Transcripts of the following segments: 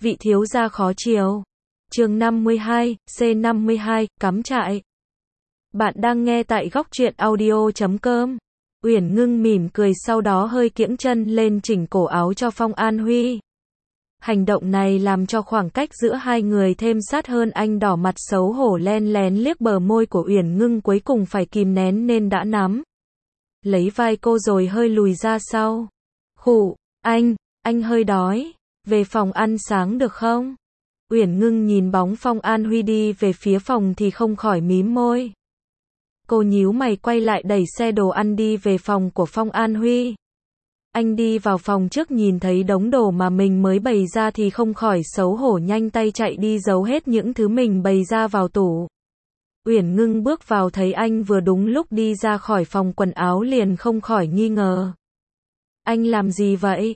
Vị thiếu gia khó chiều. Chương 52, C52, cắm trại. Bạn đang nghe tại góc truyện audio.com. Uyển Ngưng mỉm cười sau đó hơi kiễng chân lên chỉnh cổ áo cho Phong An Huy. Hành động này làm cho khoảng cách giữa hai người thêm sát hơn, anh đỏ mặt xấu hổ len lén liếc bờ môi của Uyển Ngưng, cuối cùng phải kìm nén nên đã nắm lấy vai cô rồi hơi lùi ra sau. Khụ, anh hơi đói, về phòng ăn sáng được không? Uyển Ngưng nhìn bóng Phong An Huy đi về phía phòng thì không khỏi mím môi. Cô nhíu mày quay lại đẩy xe đồ ăn đi về phòng của Phong An Huy. Anh đi vào phòng trước nhìn thấy đống đồ mà mình mới bày ra thì không khỏi xấu hổ, nhanh tay chạy đi giấu hết những thứ mình bày ra vào tủ. Uyển Ngưng bước vào thấy anh vừa đúng lúc đi ra khỏi phòng quần áo liền không khỏi nghi ngờ. Anh làm gì vậy?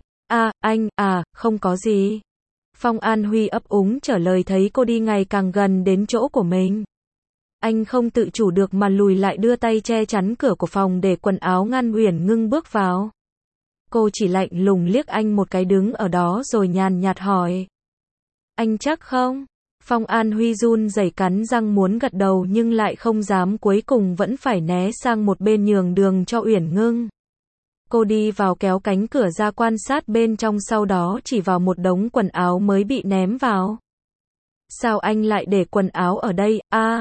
Không có gì. Phong An Huy ấp úng trả lời thấy cô đi ngày càng gần đến chỗ của mình. Anh không tự chủ được mà lùi lại đưa tay che chắn cửa của phòng để quần áo ngăn Uyển Ngưng bước vào. Cô chỉ lạnh lùng liếc anh một cái đứng ở đó rồi nhàn nhạt hỏi. Anh chắc không? Phong An Huy run rẩy cắn răng muốn gật đầu nhưng lại không dám, cuối cùng vẫn phải né sang một bên nhường đường cho Uyển Ngưng. Cô đi vào kéo cánh cửa ra quan sát bên trong, sau đó chỉ vào một đống quần áo mới bị ném vào. Sao anh lại để quần áo ở đây?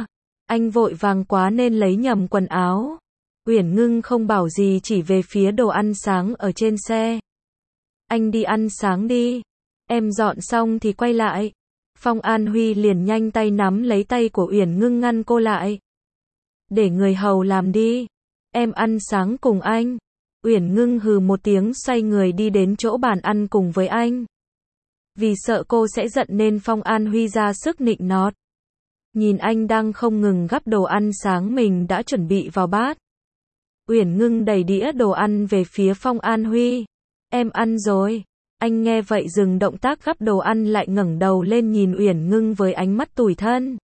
Anh vội vàng quá nên lấy nhầm quần áo. Uyển Ngưng không bảo gì chỉ về phía đồ ăn sáng ở trên xe. Anh đi ăn sáng đi. Em dọn xong thì quay lại. Phong An Huy liền nhanh tay nắm lấy tay của Uyển Ngưng ngăn cô lại. Để người hầu làm đi. Em ăn sáng cùng anh. Uyển Ngưng hừ một tiếng xoay người đi đến chỗ bàn ăn cùng với anh. Vì sợ cô sẽ giận nên Phong An Huy ra sức nịnh nọt. Nhìn anh đang không ngừng gắp đồ ăn sáng mình đã chuẩn bị vào bát. Uyển Ngưng đẩy đĩa đồ ăn về phía Phong An Huy. Em ăn rồi. Anh nghe vậy dừng động tác gắp đồ ăn lại ngẩng đầu lên nhìn Uyển Ngưng với ánh mắt tủi thân.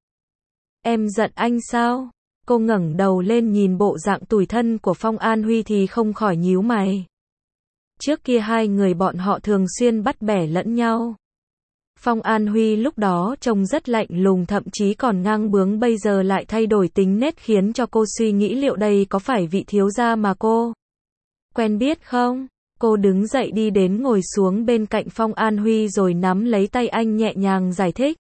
Em giận anh sao? Cô ngẩng đầu lên nhìn bộ dạng tủi thân của Phong An Huy thì không khỏi nhíu mày. Trước kia hai người bọn họ thường xuyên bắt bẻ lẫn nhau. Phong An Huy lúc đó trông rất lạnh lùng, thậm chí còn ngang bướng, bây giờ lại thay đổi tính nết khiến cho cô suy nghĩ liệu đây có phải vị thiếu gia mà cô quen biết không? Cô đứng dậy đi đến ngồi xuống bên cạnh Phong An Huy rồi nắm lấy tay anh nhẹ nhàng giải thích.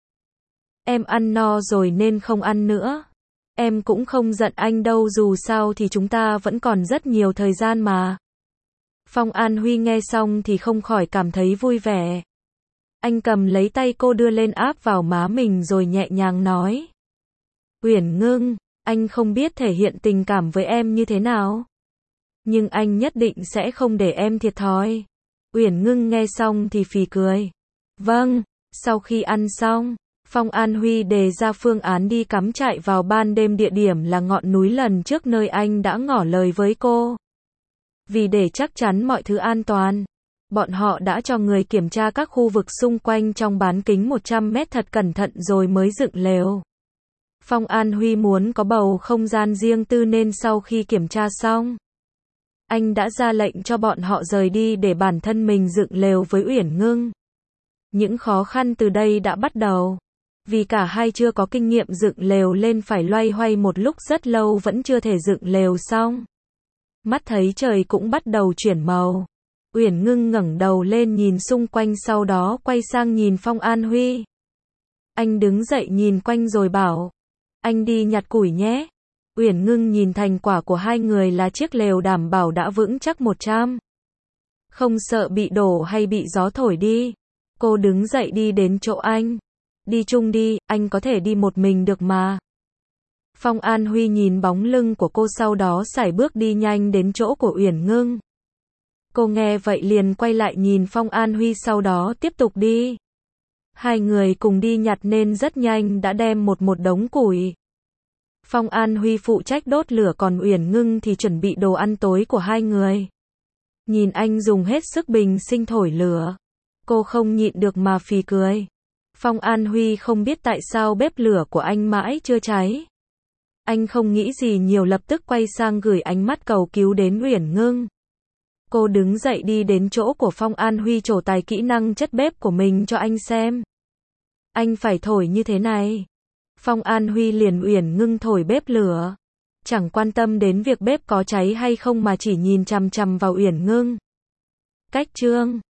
Em ăn no rồi nên không ăn nữa. Em cũng không giận anh đâu, dù sao thì chúng ta vẫn còn rất nhiều thời gian mà. Phong An Huy nghe xong thì không khỏi cảm thấy vui vẻ. Anh cầm lấy tay cô đưa lên áp vào má mình rồi nhẹ nhàng nói. Uyển Ngưng, anh không biết thể hiện tình cảm với em như thế nào. Nhưng anh nhất định sẽ không để em thiệt thòi. Uyển Ngưng nghe xong thì phì cười. Vâng, sau khi ăn xong, Phong An Huy đề ra phương án đi cắm trại vào ban đêm, địa điểm là ngọn núi lần trước nơi anh đã ngỏ lời với cô. Vì để chắc chắn mọi thứ an toàn, bọn họ đã cho người kiểm tra các khu vực xung quanh trong bán kính 100 mét thật cẩn thận rồi mới dựng lều. Phong An Huy muốn có bầu không gian riêng tư nên sau khi kiểm tra xong, anh đã ra lệnh cho bọn họ rời đi để bản thân mình dựng lều với Uyển Ngưng. Những khó khăn từ đây đã bắt đầu. Vì cả hai chưa có kinh nghiệm dựng lều lên phải loay hoay một lúc rất lâu vẫn chưa thể dựng lều xong. Mắt thấy trời cũng bắt đầu chuyển màu. Uyển Ngưng ngẩng đầu lên nhìn xung quanh sau đó quay sang nhìn Phong An Huy. Anh đứng dậy nhìn quanh rồi bảo. Anh đi nhặt củi nhé. Uyển Ngưng nhìn thành quả của hai người là chiếc lều đảm bảo đã vững chắc 100. Không sợ bị đổ hay bị gió thổi đi. Cô đứng dậy đi đến chỗ anh. Đi chung đi, anh có thể đi một mình được mà. Phong An Huy nhìn bóng lưng của cô sau đó sải bước đi nhanh đến chỗ của Uyển Ngưng. Cô nghe vậy liền quay lại nhìn Phong An Huy sau đó tiếp tục đi. Hai người cùng đi nhặt nên rất nhanh đã đem một đống củi. Phong An Huy phụ trách đốt lửa còn Uyển Ngưng thì chuẩn bị đồ ăn tối của hai người. Nhìn anh dùng hết sức bình sinh thổi lửa, cô không nhịn được mà phì cười. Phong An Huy không biết tại sao bếp lửa của anh mãi chưa cháy. Anh không nghĩ gì nhiều, lập tức quay sang gửi ánh mắt cầu cứu đến Uyển Ngưng. Cô đứng dậy đi đến chỗ của Phong An Huy trổ tài kỹ năng chất bếp của mình cho anh xem. Anh phải thổi như thế này. Phong An Huy liền Uyển Ngưng thổi bếp lửa. Chẳng quan tâm đến việc bếp có cháy hay không mà chỉ nhìn chằm chằm vào Uyển Ngưng. Cách chương